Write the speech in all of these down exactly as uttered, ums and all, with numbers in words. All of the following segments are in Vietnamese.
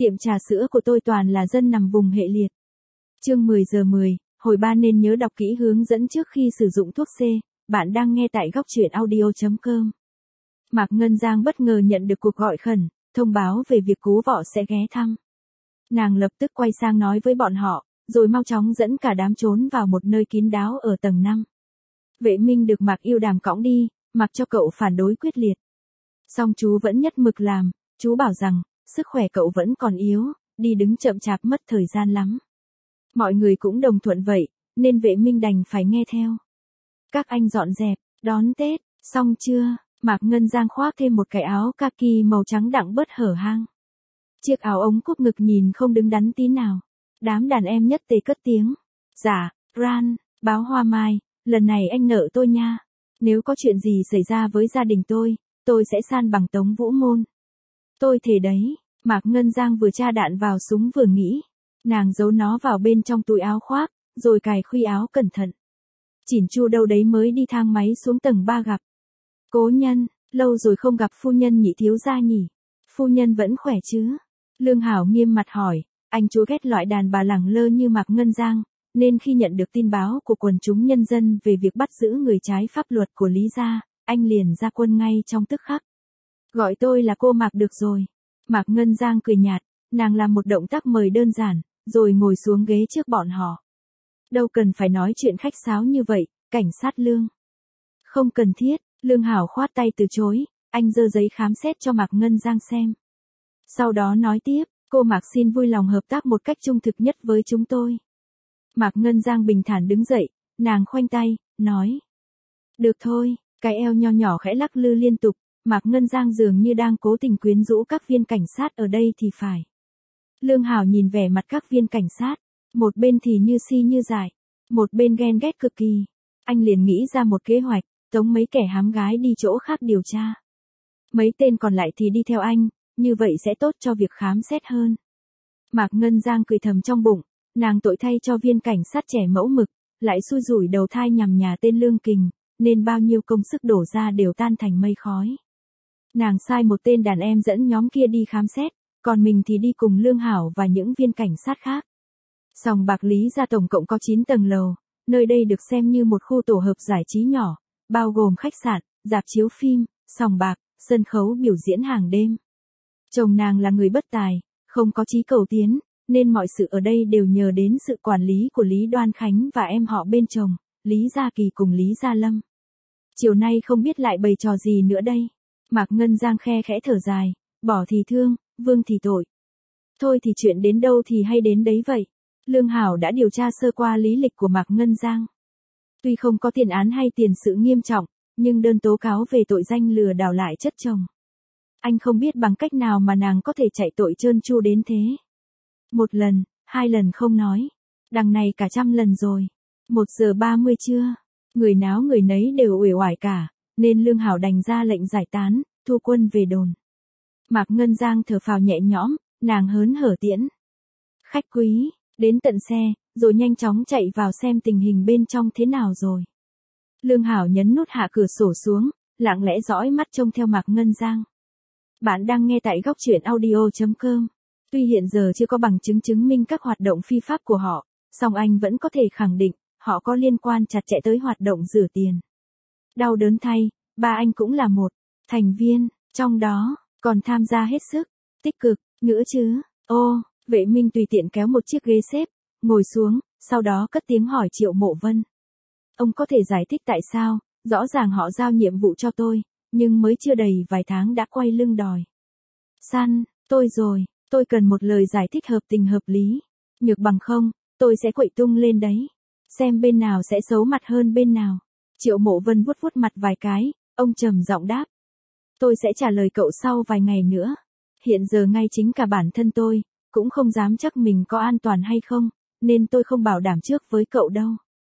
Tiệm trà sữa của tôi toàn là dân nằm vùng hệ liệt. Chương mười giờ mười, hồi ba nên nhớ đọc kỹ hướng dẫn trước khi sử dụng thuốc C. Bạn đang nghe tại góc truyện audio chấm com. Mạc Ngân Giang bất ngờ nhận được cuộc gọi khẩn, thông báo về việc Cố Võ sẽ ghé thăm. Nàng lập tức quay sang nói với bọn họ, rồi mau chóng dẫn cả đám trốn vào một nơi kín đáo ở tầng năm. Vệ Minh được Mạc Yêu Đàm cõng đi, mặc cho cậu phản đối quyết liệt. Song chú vẫn nhất mực làm, chú bảo rằng, sức khỏe cậu vẫn còn yếu, đi đứng chậm chạp mất thời gian lắm. Mọi người cũng đồng thuận vậy, nên Vệ Minh đành phải nghe theo. Các anh dọn dẹp, đón Tết, xong chưa? Mạc Ngân Giang khoác thêm một cái áo kaki màu trắng đặng bớt hở hang. Chiếc áo ống cúp ngực nhìn không đứng đắn tí nào. Đám đàn em nhất tề cất tiếng. Dạ, Ran, báo Hoa Mai, lần này anh nợ tôi nha. Nếu có chuyện gì xảy ra với gia đình tôi, tôi sẽ san bằng Tống Vũ Môn. Tôi thề đấy, Mạc Ngân Giang vừa tra đạn vào súng vừa nghĩ. Nàng giấu nó vào bên trong túi áo khoác, rồi cài khuy áo cẩn thận. Chỉn Chu đâu đấy mới đi thang máy xuống tầng ba gặp. Cố nhân, lâu rồi không gặp phu nhân Nhị thiếu gia nhỉ. Phu nhân vẫn khỏe chứ? Lương Hảo nghiêm mặt hỏi, anh chú ghét loại đàn bà lẳng lơ như Mạc Ngân Giang, nên khi nhận được tin báo của quần chúng nhân dân về việc bắt giữ người trái pháp luật của Lý gia, anh liền ra quân ngay trong tức khắc. Gọi tôi là cô Mạc được rồi. Mạc Ngân Giang cười nhạt, nàng làm một động tác mời đơn giản, rồi ngồi xuống ghế trước bọn họ. Đâu cần phải nói chuyện khách sáo như vậy, cảnh sát Lương. Không cần thiết, Lương Hảo khoát tay từ chối, anh giơ giấy khám xét cho Mạc Ngân Giang xem. Sau đó nói tiếp, cô Mạc xin vui lòng hợp tác một cách trung thực nhất với chúng tôi. Mạc Ngân Giang bình thản đứng dậy, nàng khoanh tay, nói. Được thôi, cái eo nho nhỏ khẽ lắc lư liên tục, Mạc Ngân Giang dường như đang cố tình quyến rũ các viên cảnh sát ở đây thì phải. Lương Hảo nhìn vẻ mặt các viên cảnh sát, một bên thì như si như dại, một bên ghen ghét cực kỳ. Anh liền nghĩ ra một kế hoạch, tống mấy kẻ hám gái đi chỗ khác điều tra. Mấy tên còn lại thì đi theo anh, như vậy sẽ tốt cho việc khám xét hơn. Mạc Ngân Giang cười thầm trong bụng, nàng tội thay cho viên cảnh sát trẻ mẫu mực, lại xui rủi đầu thai nhằm nhà tên Lương Kình, nên bao nhiêu công sức đổ ra đều tan thành mây khói. Nàng sai một tên đàn em dẫn nhóm kia đi khám xét, còn mình thì đi cùng Lương Hảo và những viên cảnh sát khác. Sòng bạc Lý gia tổng cộng có chín tầng lầu, nơi đây được xem như một khu tổ hợp giải trí nhỏ, bao gồm khách sạn, rạp chiếu phim, sòng bạc, sân khấu biểu diễn hàng đêm. Chồng nàng là người bất tài, không có chí cầu tiến, nên mọi sự ở đây đều nhờ đến sự quản lý của Lý Đoan Khánh và em họ bên chồng, Lý Gia Kỳ cùng Lý Gia Lâm. Chiều nay không biết lại bày trò gì nữa đây. Mạc Ngân Giang khe khẽ thở dài, bỏ thì thương, vương thì tội. Thôi thì chuyện đến đâu thì hay đến đấy vậy. Lương Hảo đã điều tra sơ qua lý lịch của Mạc Ngân Giang. Tuy không có tiền án hay tiền sự nghiêm trọng, nhưng đơn tố cáo về tội danh lừa đảo lại chất chồng. Anh không biết bằng cách nào mà nàng có thể chạy tội trơn tru đến thế. Một lần, hai lần không nói. Đằng này cả trăm lần rồi. Một giờ ba mươi trưa. Người náo người nấy đều uể oải cả, nên Lương Hảo đành ra lệnh giải tán, thu quân về đồn. Mạc Ngân Giang thở phào nhẹ nhõm, nàng hớn hở tiễn khách quý, đến tận xe, rồi nhanh chóng chạy vào xem tình hình bên trong thế nào rồi. Lương Hảo nhấn nút hạ cửa sổ xuống, lặng lẽ dõi mắt trông theo Mạc Ngân Giang. Bạn đang nghe tại góc truyện audio chấm com. Tuy hiện giờ chưa có bằng chứng chứng minh các hoạt động phi pháp của họ, song anh vẫn có thể khẳng định, họ có liên quan chặt chẽ tới hoạt động rửa tiền. Đau đớn thay, ba anh cũng là một thành viên, trong đó, còn tham gia hết sức, tích cực, nữa chứ. Ô, Vệ Minh tùy tiện kéo một chiếc ghế xếp, ngồi xuống, sau đó cất tiếng hỏi Triệu Mộ Vân. Ông có thể giải thích tại sao, rõ ràng họ giao nhiệm vụ cho tôi, nhưng mới chưa đầy vài tháng đã quay lưng đòi. Săn, tôi rồi, tôi cần một lời giải thích hợp tình hợp lý. Nhược bằng không, tôi sẽ quậy tung lên đấy. Xem bên nào sẽ xấu mặt hơn bên nào. Triệu Mộ Vân vuốt vuốt mặt vài cái, ông trầm giọng đáp. Tôi sẽ trả lời cậu sau vài ngày nữa. Hiện giờ ngay chính cả bản thân tôi, cũng không dám chắc mình có an toàn hay không, nên tôi không bảo đảm trước với cậu đâu.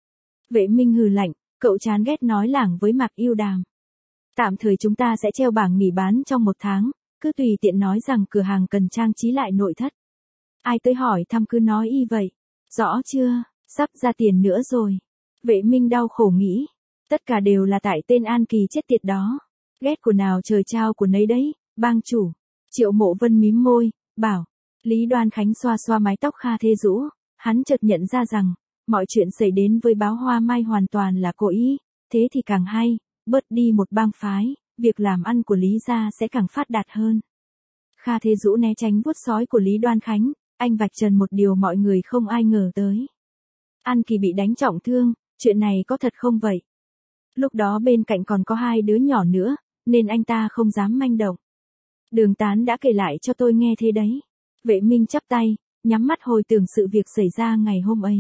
Vệ Minh hừ lạnh, cậu chán ghét nói lảng với Mạc Yêu Đàm. Tạm thời chúng ta sẽ treo bảng nghỉ bán trong một tháng, cứ tùy tiện nói rằng cửa hàng cần trang trí lại nội thất. Ai tới hỏi thăm cứ nói y vậy. Rõ chưa, sắp ra tiền nữa rồi. Vệ Minh đau khổ nghĩ. Tất cả đều là tại tên An Kỳ chết tiệt đó. Ghét của nào trời trao của nấy đấy, bang chủ. Triệu Mộ Vân mím môi, bảo. Lý Đoan Khánh xoa xoa mái tóc Kha Thế Dũ, hắn chợt nhận ra rằng, mọi chuyện xảy đến với Báo Hoa Mai hoàn toàn là cố ý, thế thì càng hay, bớt đi một bang phái, việc làm ăn của Lý gia sẽ càng phát đạt hơn. Kha Thế Dũ né tránh vuốt sói của Lý Đoan Khánh, anh vạch trần một điều mọi người không ai ngờ tới. An Kỳ bị đánh trọng thương, chuyện này có thật không vậy? Lúc đó bên cạnh còn có hai đứa nhỏ nữa, nên anh ta không dám manh động. Đường Tán đã kể lại cho tôi nghe thế đấy. Vệ Minh chắp tay, nhắm mắt hồi tưởng sự việc xảy ra ngày hôm ấy.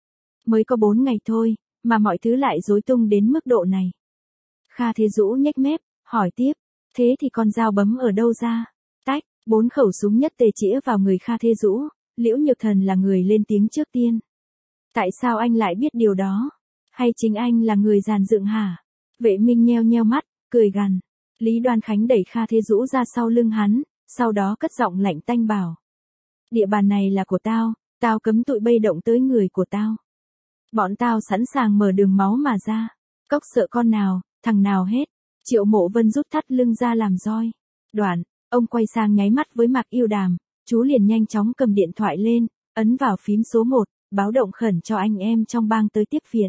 Mới có bốn ngày thôi, mà mọi thứ lại rối tung đến mức độ này. Kha Thế Dũ nhếch mép, hỏi tiếp, thế thì con dao bấm ở đâu ra? Tách, bốn khẩu súng nhất tề chĩa vào người Kha Thế Dũ, Liễu Nhược Thần là người lên tiếng trước tiên. Tại sao anh lại biết điều đó? Hay chính anh là người dàn dựng hả? Vệ Minh nheo nheo mắt, cười gằn. Lý Đoan Khánh đẩy Kha Thế Dũ ra sau lưng hắn, sau đó cất giọng lạnh tanh bảo. Địa bàn này là của tao, tao cấm tụi bay động tới người của tao. Bọn tao sẵn sàng mở đường máu mà ra. Cóc sợ con nào, thằng nào hết. Triệu Mộ Vân rút thắt lưng ra làm roi. Đoạn, ông quay sang nháy mắt với Mạc Yêu Đàm, chú liền nhanh chóng cầm điện thoại lên, ấn vào phím số một, báo động khẩn cho anh em trong bang tới tiếp viện.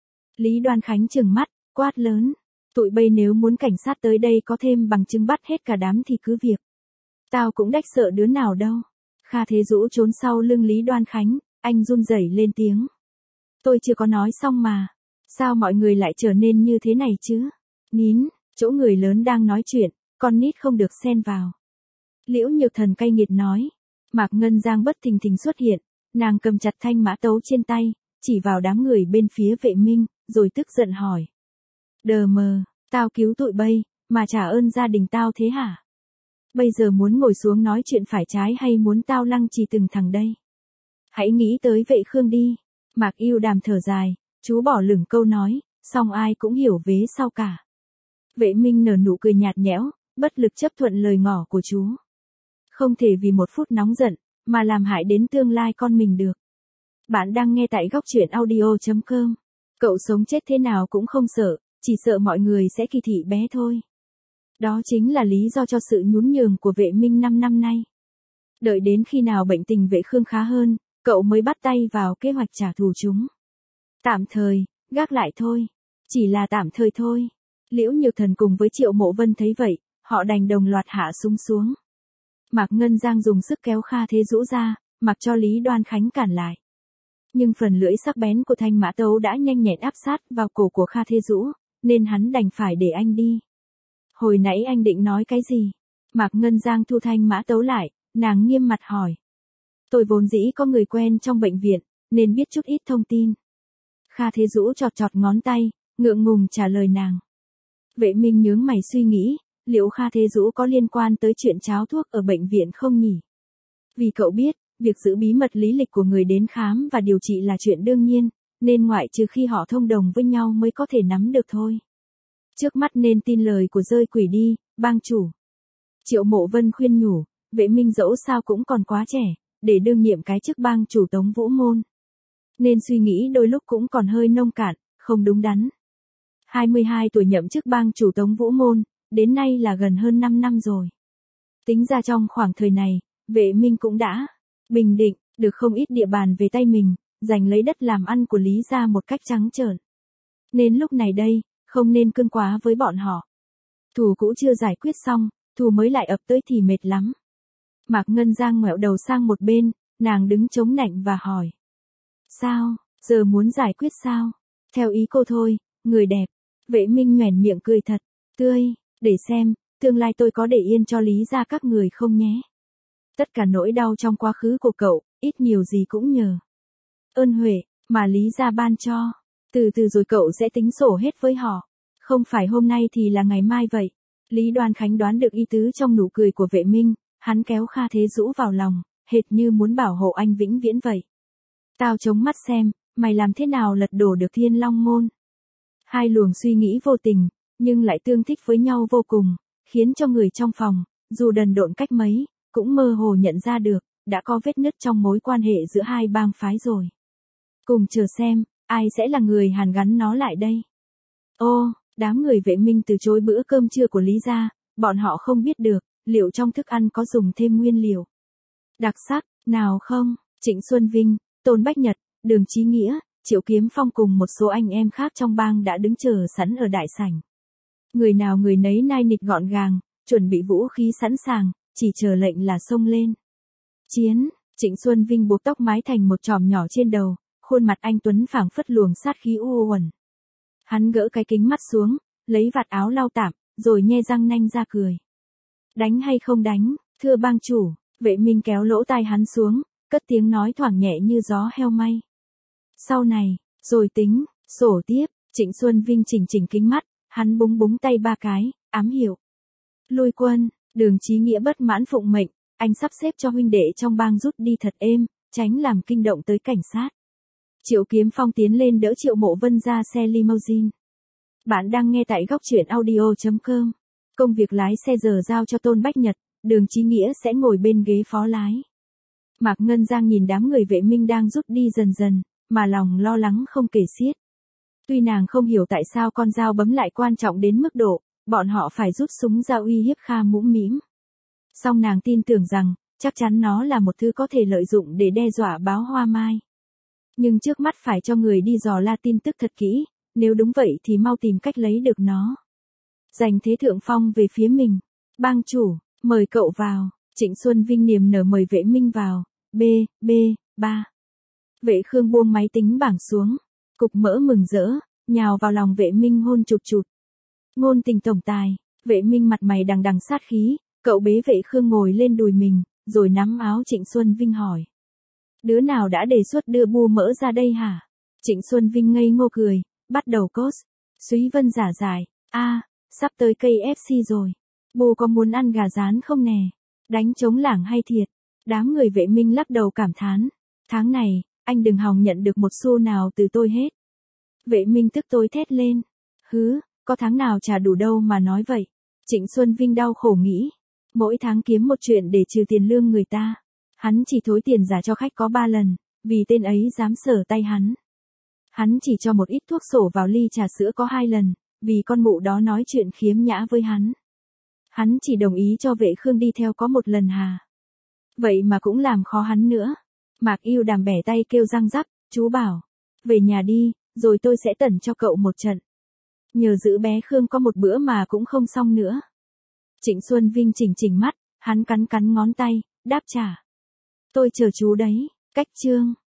Lý Đoan Khánh trừng mắt, quát lớn. Tụi bay nếu muốn cảnh sát tới đây có thêm bằng chứng bắt hết cả đám thì cứ việc. Tao cũng đách sợ đứa nào đâu. Kha Thế Dũ trốn sau lưng Lý Đoan Khánh, anh run rẩy lên tiếng. Tôi chưa có nói xong mà. Sao mọi người lại trở nên như thế này chứ? Nín, chỗ người lớn đang nói chuyện, con nít không được xen vào. Liễu Nhược Thần cay nghiệt nói. Mạc Ngân Giang bất thình lình xuất hiện, nàng cầm chặt thanh mã tấu trên tay, chỉ vào đám người bên phía Vệ Minh, rồi tức giận hỏi. Đờ mờ, tao cứu tụi bay, mà trả ơn gia đình tao thế hả? Bây giờ muốn ngồi xuống nói chuyện phải trái hay muốn tao lăng trì từng thằng đây? Hãy nghĩ tới Vệ Khương đi. Mạc Yêu Đàm thở dài, chú bỏ lửng câu nói, xong ai cũng hiểu vế sau cả. Vệ Minh nở nụ cười nhạt nhẽo, bất lực chấp thuận lời ngỏ của chú. Không thể vì một phút nóng giận, mà làm hại đến tương lai con mình được. Bạn đang nghe tại góc truyện audio chấm com. Cậu sống chết thế nào cũng không sợ, chỉ sợ mọi người sẽ kỳ thị bé thôi. Đó chính là lý do cho sự nhún nhường của Vệ Minh năm năm nay. Đợi đến khi nào bệnh tình Vệ Khương khá hơn, cậu mới bắt tay vào kế hoạch trả thù chúng. Tạm thời, gác lại thôi. Chỉ là tạm thời thôi. Liễu Nhược Thần cùng với Triệu Mộ Vân thấy vậy, họ đành đồng loạt hạ súng xuống. Mạc Ngân Giang dùng sức kéo Kha Thế Dũ ra, mặc cho Lý Đoan Khánh cản lại. Nhưng phần lưỡi sắc bén của thanh mã tấu đã nhanh nhẹn áp sát vào cổ của Kha Thế Dũ, nên hắn đành phải để anh đi. Hồi nãy anh định nói cái gì? Mạc Ngân Giang thu thanh mã tấu lại, nàng nghiêm mặt hỏi. Tôi vốn dĩ có người quen trong bệnh viện, nên biết chút ít thông tin. Kha Thế Dũ chọt chọt ngón tay, ngượng ngùng trả lời nàng. Vệ Minh nhướng mày suy nghĩ, liệu Kha Thế Dũ có liên quan tới chuyện cháo thuốc ở bệnh viện không nhỉ? Vì cậu biết, việc giữ bí mật lý lịch của người đến khám và điều trị là chuyện đương nhiên, nên ngoại trừ khi họ thông đồng với nhau mới có thể nắm được thôi. Trước mắt nên tin lời của rơi quỷ đi, bang chủ. Triệu Mộ Vân khuyên nhủ, Vệ Minh dẫu sao cũng còn quá trẻ, để đương nhiệm cái chức bang chủ Tống Vũ Môn. Nên suy nghĩ đôi lúc cũng còn hơi nông cạn, không đúng đắn. hai mươi hai tuổi nhậm chức bang chủ Tống Vũ Môn, đến nay là gần hơn năm năm rồi. Tính ra trong khoảng thời này, Vệ Minh cũng đã bình định, được không ít địa bàn về tay mình, giành lấy đất làm ăn của Lý gia một cách trắng trợn. Nên lúc này đây, không nên cương quá với bọn họ. Thù cũ chưa giải quyết xong, thù mới lại ập tới thì mệt lắm. Mạc Ngân Giang ngoẹo đầu sang một bên, nàng đứng chống nạnh và hỏi. Sao, giờ muốn giải quyết sao? Theo ý cô thôi, người đẹp. Vệ Minh nhoẻn miệng cười thật tươi, để xem, tương lai tôi có để yên cho Lý gia các người không nhé. Tất cả nỗi đau trong quá khứ của cậu, ít nhiều gì cũng nhờ ơn huệ mà Lý gia ban cho. Từ từ rồi cậu sẽ tính sổ hết với họ. Không phải hôm nay thì là ngày mai vậy. Lý Đoan Khánh đoán được ý tứ trong nụ cười của Vệ Minh, hắn kéo Kha Thế Dũ vào lòng, hệt như muốn bảo hộ anh vĩnh viễn vậy. Tao chống mắt xem, mày làm thế nào lật đổ được Thiên Long Môn. Hai luồng suy nghĩ vô tình, nhưng lại tương thích với nhau vô cùng, khiến cho người trong phòng, dù đần độn cách mấy, cũng mơ hồ nhận ra được, đã có vết nứt trong mối quan hệ giữa hai bang phái rồi. Cùng chờ xem, ai sẽ là người hàn gắn nó lại đây. Ô, đám người Vệ Minh từ chối bữa cơm trưa của Lý gia, bọn họ không biết được, liệu trong thức ăn có dùng thêm nguyên liệu đặc sắc, Nào không, Trịnh Xuân Vinh, Tôn Bách Nhật, Đường Chí Nghĩa, Triệu Kiếm Phong cùng một số anh em khác trong bang đã đứng chờ sẵn ở đại sảnh. Người nào người nấy nai nịt gọn gàng, chuẩn bị vũ khí sẵn sàng, chỉ chờ lệnh là xông lên. Chiến, Trịnh Xuân Vinh buộc tóc mái thành một chòm nhỏ trên đầu, khuôn mặt anh tuấn phảng phất luồng sát khí u uẩn. Hắn gỡ cái kính mắt xuống, lấy vạt áo lau tạm, rồi nhe răng nanh ra cười. Đánh hay không đánh, thưa bang chủ, Vệ Minh kéo lỗ tai hắn xuống, cất tiếng nói thoảng nhẹ như gió heo may. Sau này, rồi tính, sổ tiếp, Trịnh Xuân Vinh chỉnh chỉnh kính mắt, hắn búng búng tay ba cái, ám hiệu. Lui quân, Đường Chí Nghĩa bất mãn phụng mệnh, anh sắp xếp cho huynh đệ trong bang rút đi thật êm, tránh làm kinh động tới cảnh sát. Triệu Kiếm Phong tiến lên đỡ Triệu Mộ Vân ra xe limousine. Bạn đang nghe tại góc truyện audio chấm com. Công việc lái xe giờ giao cho Tôn Bách Nhật, Đường Chí Nghĩa sẽ ngồi bên ghế phó lái. Mạc Ngân Giang nhìn đám người Vệ Minh đang rút đi dần dần, mà lòng lo lắng không kể xiết. Tuy nàng không hiểu tại sao con dao bấm lại quan trọng đến mức độ, bọn họ phải rút súng ra uy hiếp Kha Mũm Mĩm. Song nàng tin tưởng rằng, chắc chắn nó là một thứ có thể lợi dụng để đe dọa Báo Hoa Mai. Nhưng trước mắt phải cho người đi dò la tin tức thật kỹ, nếu đúng vậy thì mau tìm cách lấy được nó. Giành thế thượng phong về phía mình. Bang chủ, mời cậu vào. Trịnh Xuân Vinh niềm nở mời Vệ Minh vào. B, B, ba. Vệ Khương buông máy tính bảng xuống. Cục mỡ mừng rỡ, nhào vào lòng Vệ Minh hôn chụt chụt. Ngôn tình tổng tài, Vệ Minh mặt mày đằng đằng sát khí, cậu bế Vệ Khương ngồi lên đùi mình, rồi nắm áo Trịnh Xuân Vinh hỏi. Đứa nào đã đề xuất đưa Bu Mỡ ra đây hả? Trịnh Xuân Vinh ngây ngô cười, bắt đầu cos. Súy Vân giả giải, a, à, sắp tới ca ép xê rồi. Bu có muốn ăn gà rán không nè? Đánh trống lảng hay thiệt? Đám người Vệ Minh lắc đầu cảm thán. Tháng này, anh đừng hòng nhận được một xu nào từ tôi hết. Vệ Minh tức tối thét lên. Hứ, có tháng nào trả đủ đâu mà nói vậy. Trịnh Xuân Vinh đau khổ nghĩ. Mỗi tháng kiếm một chuyện để trừ tiền lương người ta. Hắn chỉ thối tiền giả cho khách có ba lần, vì tên ấy dám sở tay hắn. Hắn chỉ cho một ít thuốc sổ vào ly trà sữa có hai lần, vì con mụ đó nói chuyện khiếm nhã với hắn. Hắn chỉ đồng ý cho Vệ Khương đi theo có một lần hà. Vậy mà cũng làm khó hắn nữa. Mạc Yêu Đàm bẻ tay kêu răng rắc, chú bảo. Về nhà đi, rồi tôi sẽ tẩn cho cậu một trận. Nhờ giữ bé Khương có một bữa mà cũng không xong nữa. Trịnh Xuân Vinh chỉnh chỉnh mắt, hắn cắn cắn ngón tay, đáp trả. Tôi chờ chú đấy, cách chương.